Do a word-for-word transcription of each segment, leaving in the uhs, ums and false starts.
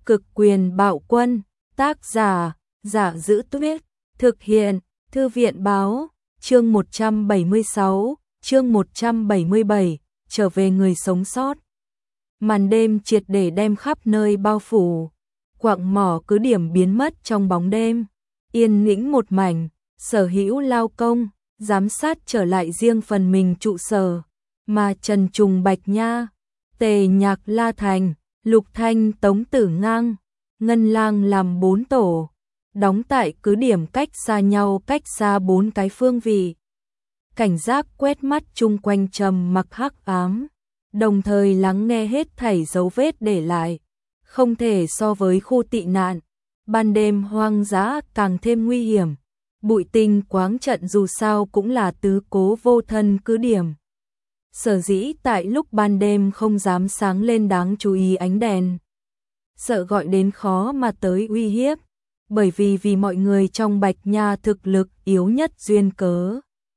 Cực quyền bạo quân, tác giả, Giả Giữ Tuyết, thực hiện, Thư viện báo, chương một trăm bảy mươi sáu, chương một trăm bảy mươi bảy, trở về người sống sót. Màn đêm triệt để đem khắp nơi bao phủ, quặng mỏ cứ điểm biến mất trong bóng đêm, yên tĩnh một mảnh, sở hữu lao công, giám sát trở lại riêng phần mình trụ sở, mà Trần Trùng Bạch Nha, Tề Nhạc La Thành, Lục Thanh Tống Tử Ngang, Ngân Lang làm bốn tổ, đóng tại cứ điểm cách xa nhau cách xa bốn cái phương vị. Cảnh giác quét mắt chung quanh trầm mặc hắc ám, đồng thời lắng nghe hết thảy dấu vết để lại, không thể so với khu tị nạn. Ban đêm hoang dã càng thêm nguy hiểm, bụi tinh quáng trận dù sao cũng là tứ cố vô thân cứ điểm. Sở dĩ tại lúc ban đêm không dám sáng lên đáng chú ý ánh đèn, sợ gọi đến khó mà tới uy hiếp, bởi vì vì mọi người trong Bạch Nha thực lực yếu nhất duyên cớ.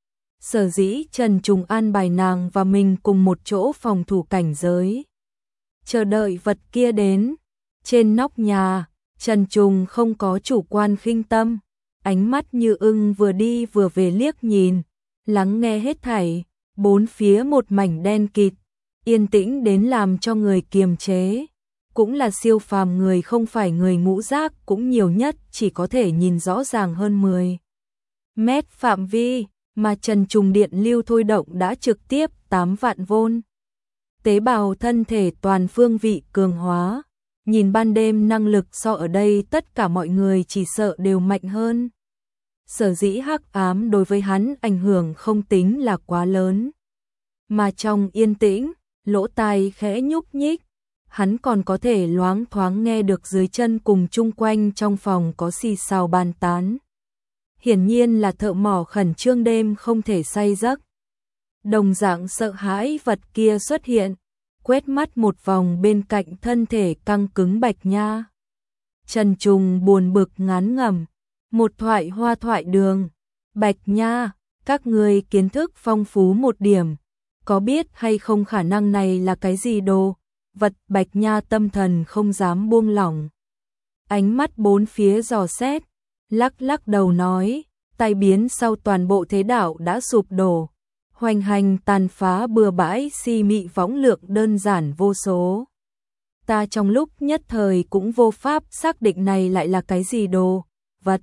Sở dĩ Trần Trùng an bài nàng và mình cùng một chỗ phòng thủ cảnh giới, chờ đợi vật kia đến. Trên nóc nhà, Trần Trùng không có chủ quan khinh tâm, ánh mắt như ưng vừa đi vừa về liếc nhìn, lắng nghe hết thảy, bốn phía một mảnh đen kịt, yên tĩnh đến làm cho người kiềm chế, cũng là siêu phàm người không phải người ngũ giác cũng nhiều nhất chỉ có thể nhìn rõ ràng hơn mười mét phạm vi, mà Trần Trùng điện lưu thôi động đã trực tiếp tám vạn vôn. Tế bào thân thể toàn phương vị cường hóa, nhìn ban đêm năng lực so ở đây tất cả mọi người chỉ sợ đều mạnh hơn. Sở dĩ hắc ám đối với hắn ảnh hưởng không tính là quá lớn, mà trong yên tĩnh, lỗ tai khẽ nhúc nhích, hắn còn có thể loáng thoáng nghe được dưới chân cùng chung quanh trong phòng có xì xào bàn tán. Hiển nhiên là thợ mỏ khẩn trương đêm không thể say giấc. Đồng dạng sợ hãi vật kia xuất hiện, quét mắt một vòng bên cạnh thân thể căng cứng Bạch Nha. Trần Trùng buồn bực ngán ngẩm, một thoại hoa thoại đường. Bạch Nha, các ngươi kiến thức phong phú một điểm, có biết hay không khả năng này là cái gì đồ? Vật Bạch Nha tâm thần không dám buông lỏng. Ánh mắt bốn phía dò xét, lắc lắc đầu nói, tai biến sau toàn bộ thế đạo đã sụp đổ, hoành hành tàn phá bừa bãi si mị võng lượng đơn giản vô số. Ta trong lúc nhất thời cũng vô pháp xác định này lại là cái gì đồ, vật.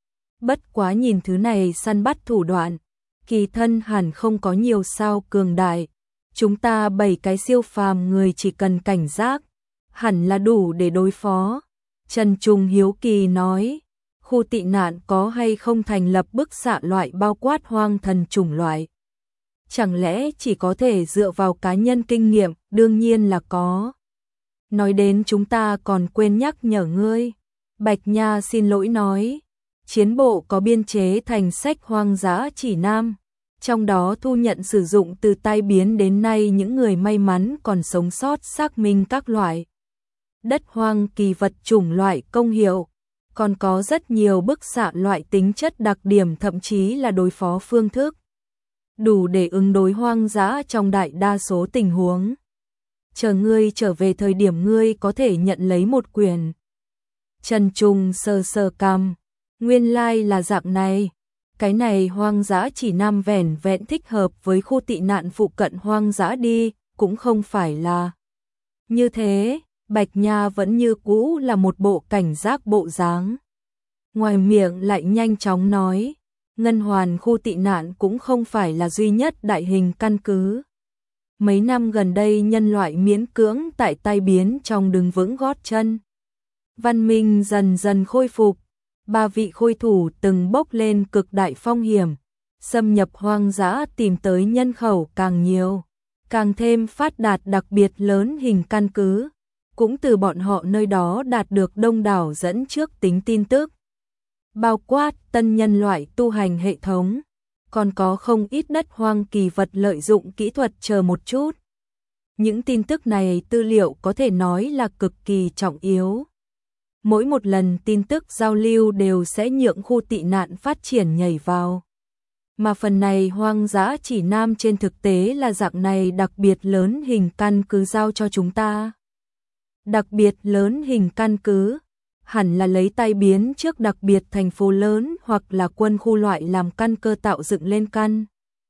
Bất quá nhìn thứ này săn bắt thủ đoạn, kỳ thân hẳn không có nhiều sao cường đại. Chúng ta bảy cái siêu phàm người chỉ cần cảnh giác, hẳn là đủ để đối phó. Trần Trùng hiếu kỳ nói, khu tị nạn có hay không thành lập bức xạ loại bao quát hoang thần chủng loại? Chẳng lẽ chỉ có thể dựa vào cá nhân kinh nghiệm? Đương nhiên là có. Nói đến chúng ta còn quên nhắc nhở ngươi. Bạch Nha xin lỗi nói, chiến bộ có biên chế thành sách hoang dã chỉ nam, trong đó thu nhận sử dụng từ tai biến đến nay những người may mắn còn sống sót xác minh các loại đất hoang kỳ vật chủng loại công hiệu, còn có rất nhiều bức xạ loại tính chất đặc điểm thậm chí là đối phó phương thức, đủ để ứng đối hoang dã trong đại đa số tình huống. Chờ ngươi trở về thời điểm ngươi có thể nhận lấy một quyển. Trần Trùng sờ sờ cằm, nguyên lai like là dạng này. Cái này hoang dã chỉ nam vẻn vẹn thích hợp với khu tị nạn phụ cận hoang dã đi, cũng không phải là như thế. Bạch Nha vẫn như cũ là một bộ cảnh giác bộ dáng, ngoài miệng lại nhanh chóng nói, Ngân Hoàn khu tị nạn cũng không phải là duy nhất đại hình căn cứ. Mấy năm gần đây nhân loại miễn cưỡng tại tai biến trong đứng vững gót chân, văn minh dần dần khôi phục. Ba vị khôi thủ từng bốc lên cực đại phong hiểm, xâm nhập hoang dã tìm tới nhân khẩu càng nhiều, càng thêm phát đạt đặc biệt lớn hình căn cứ, cũng từ bọn họ nơi đó đạt được đông đảo dẫn trước tính tin tức, bao quát tân nhân loại tu hành hệ thống, còn có không ít đất hoang kỳ vật lợi dụng kỹ thuật chờ một chút. Những tin tức này tư liệu có thể nói là cực kỳ trọng yếu. Mỗi một lần tin tức giao lưu đều sẽ nhượng khu tị nạn phát triển nhảy vào. Mà phần này hoang dã chỉ nam trên thực tế là dạng này đặc biệt lớn hình căn cứ giao cho chúng ta. Đặc biệt lớn hình căn cứ, hẳn là lấy tai biến trước đặc biệt thành phố lớn hoặc là quân khu loại làm căn cơ tạo dựng lên căn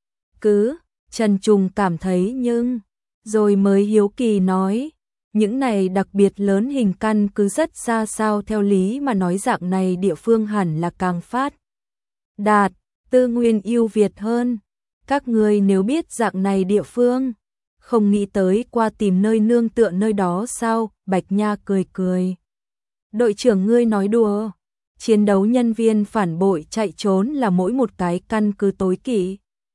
cứ. Trần Trùng cảm thấy nhưng, rồi mới hiếu kỳ nói, những này đặc biệt lớn hình căn cứ rất xa sao, theo lý mà nói dạng này địa phương hẳn là càng phát đạt, tư nguyên ưu việt hơn. Các người nếu biết dạng này địa phương, không nghĩ tới qua tìm nơi nương tựa nơi đó sao? Bạch Nha cười cười. Đội trưởng ngươi nói đùa, chiến đấu nhân viên phản bội chạy trốn là mỗi một cái căn cứ tối kỵ,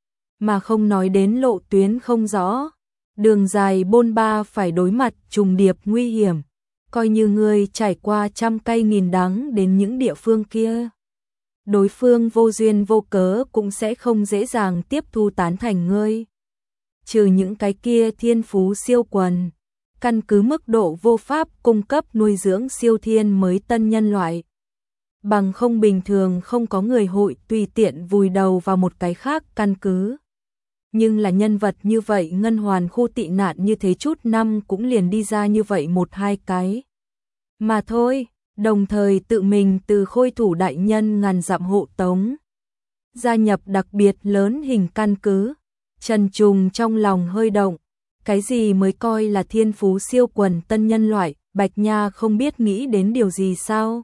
mà không nói đến lộ tuyến không rõ, đường dài bôn ba phải đối mặt trùng điệp nguy hiểm, coi như ngươi trải qua trăm cây nghìn đắng đến những địa phương kia, đối phương vô duyên vô cớ cũng sẽ không dễ dàng tiếp thu tán thành ngươi. Trừ những cái kia thiên phú siêu quần, căn cứ mức độ vô pháp cung cấp nuôi dưỡng siêu thiên mới tân nhân loại. Bằng không bình thường không có người hội tùy tiện vùi đầu vào một cái khác căn cứ. Nhưng là nhân vật như vậy, ngân hoàn khu tị nạn như thế chút năm cũng liền đi ra như vậy một hai cái mà thôi, đồng thời tự mình từ khôi thủ đại nhân ngàn dặm hộ tống, gia nhập đặc biệt lớn hình căn cứ. Trần Trùng trong lòng hơi động, cái gì mới coi là thiên phú siêu quần tân nhân loại, Bạch Nha không biết nghĩ đến điều gì sao?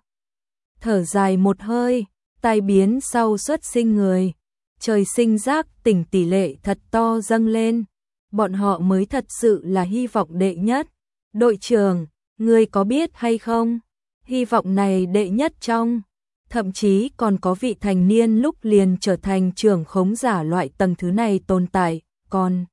Thở dài một hơi, tai biến sau xuất sinh người, trời sinh giác tỉnh tỷ lệ thật to dâng lên, bọn họ mới thật sự là hy vọng đệ nhất. Đội trưởng, ngươi có biết hay không? Hy vọng này đệ nhất trong, thậm chí còn có vị thành niên lúc liền trở thành trưởng khống giả loại tầng thứ này tồn tại, còn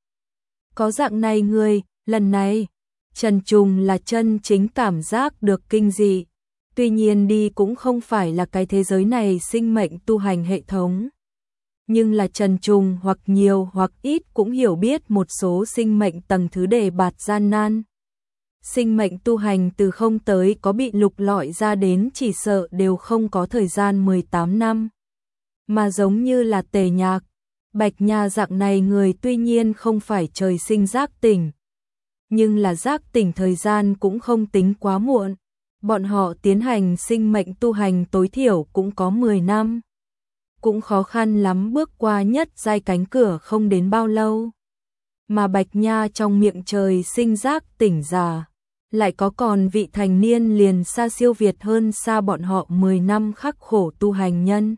có dạng này người, lần này, Trần Trùng là chân chính cảm giác được kinh dị. Tuy nhiên đi cũng không phải là cái thế giới này sinh mệnh tu hành hệ thống. Nhưng là Trần Trùng hoặc nhiều hoặc ít cũng hiểu biết một số sinh mệnh tầng thứ đề bạt gian nan. Sinh mệnh tu hành từ không tới có bị lục lọi ra đến chỉ sợ đều không có thời gian mười tám năm. Mà giống như là Tề Nhạc, Bạch Nha dạng này người tuy nhiên không phải trời sinh giác tỉnh, nhưng là giác tỉnh thời gian cũng không tính quá muộn. Bọn họ tiến hành sinh mệnh tu hành tối thiểu cũng có mười năm. Cũng khó khăn lắm bước qua nhất giai cánh cửa không đến bao lâu. Mà Bạch Nha trong miệng trời sinh giác tỉnh già, lại có còn vị thành niên liền xa siêu việt hơn xa bọn họ mười năm khắc khổ tu hành nhân.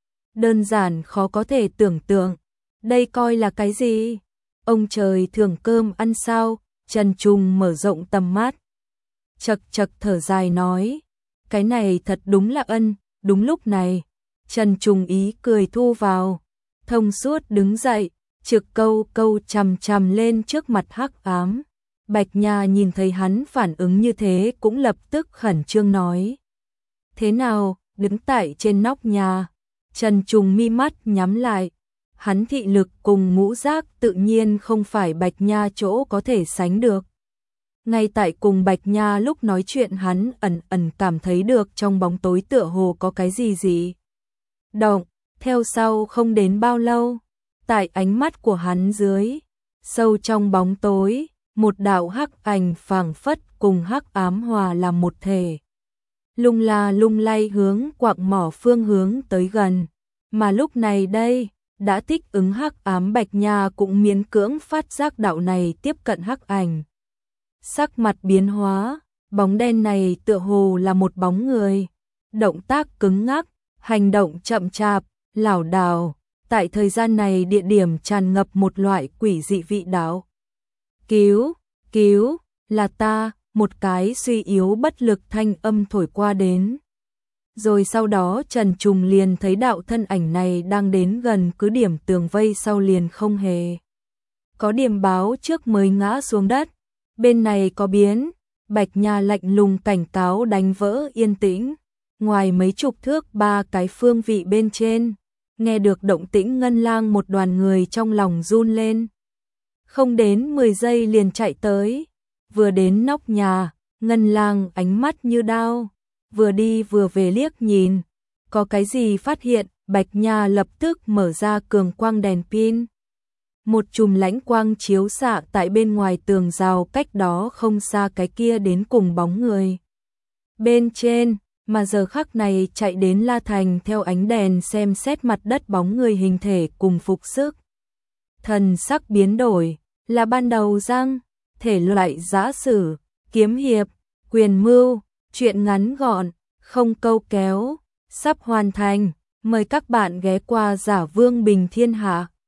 Đơn giản khó có thể tưởng tượng, đây coi là cái gì? Ông trời thưởng cơm ăn sao? Trần Trùng mở rộng tầm mắt, chật chật thở dài nói, cái này thật đúng là ân. Đúng lúc này, Trần Trùng ý cười thu vào, thông suốt đứng dậy, trực câu câu chằm chằm lên trước mặt hắc ám. Bạch Nha nhìn thấy hắn phản ứng như thế cũng lập tức khẩn trương nói, thế nào? Đứng tại trên nóc nhà, Trần Trùng mi mắt nhắm lại, hắn thị lực cùng ngũ giác tự nhiên không phải Bạch Nha chỗ có thể sánh được. Ngay tại cùng Bạch Nha lúc nói chuyện, hắn ẩn ẩn cảm thấy được trong bóng tối tựa hồ có cái gì gì động. Theo sau không đến bao lâu, tại ánh mắt của hắn dưới, sâu trong bóng tối, một đạo hắc ảnh phảng phất cùng hắc ám hòa làm một thể, lung la lung lay hướng quạng mỏ phương hướng tới gần. Mà lúc này đây, đã thích ứng hắc ám Bạch Nha cũng miễn cưỡng phát giác đạo này tiếp cận hắc ảnh. Sắc mặt biến hóa, bóng đen này tựa hồ là một bóng người, động tác cứng ngắc, hành động chậm chạp, lảo đảo, tại thời gian này địa điểm tràn ngập một loại quỷ dị vị đạo. Cứu, cứu, là ta, một cái suy yếu bất lực thanh âm thổi qua đến. Rồi sau đó Trần Trùng liền thấy đạo thân ảnh này đang đến gần cứ điểm tường vây sau liền không hề có điểm báo trước mới ngã xuống đất. Bên này có biến, Bạch Nha lạnh lùng cảnh cáo đánh vỡ yên tĩnh. Ngoài mấy chục thước ba cái phương vị bên trên, nghe được động tĩnh Ngân Lang một đoàn người trong lòng run lên. Không đến mười giây liền chạy tới, vừa đến nóc nhà, Ngân Lang ánh mắt như đao, vừa đi vừa về liếc nhìn, có cái gì phát hiện, Bạch Nha lập tức mở ra cường quang đèn pin. một chùm lãnh quang chiếu xạ tại bên ngoài tường rào cách đó không xa, cái kia đến cùng bóng người bên trên, mà giờ khắc này chạy đến La Thành theo ánh đèn xem xét mặt đất bóng người hình thể cùng phục sức. Thần sắc biến đổi, là ban đầu răng, thể loại giã sử, kiếm hiệp, quyền mưu, truyện ngắn gọn, không câu kéo, sắp hoàn thành, mời các bạn ghé qua Giả Vương Bình Thiên Hạ.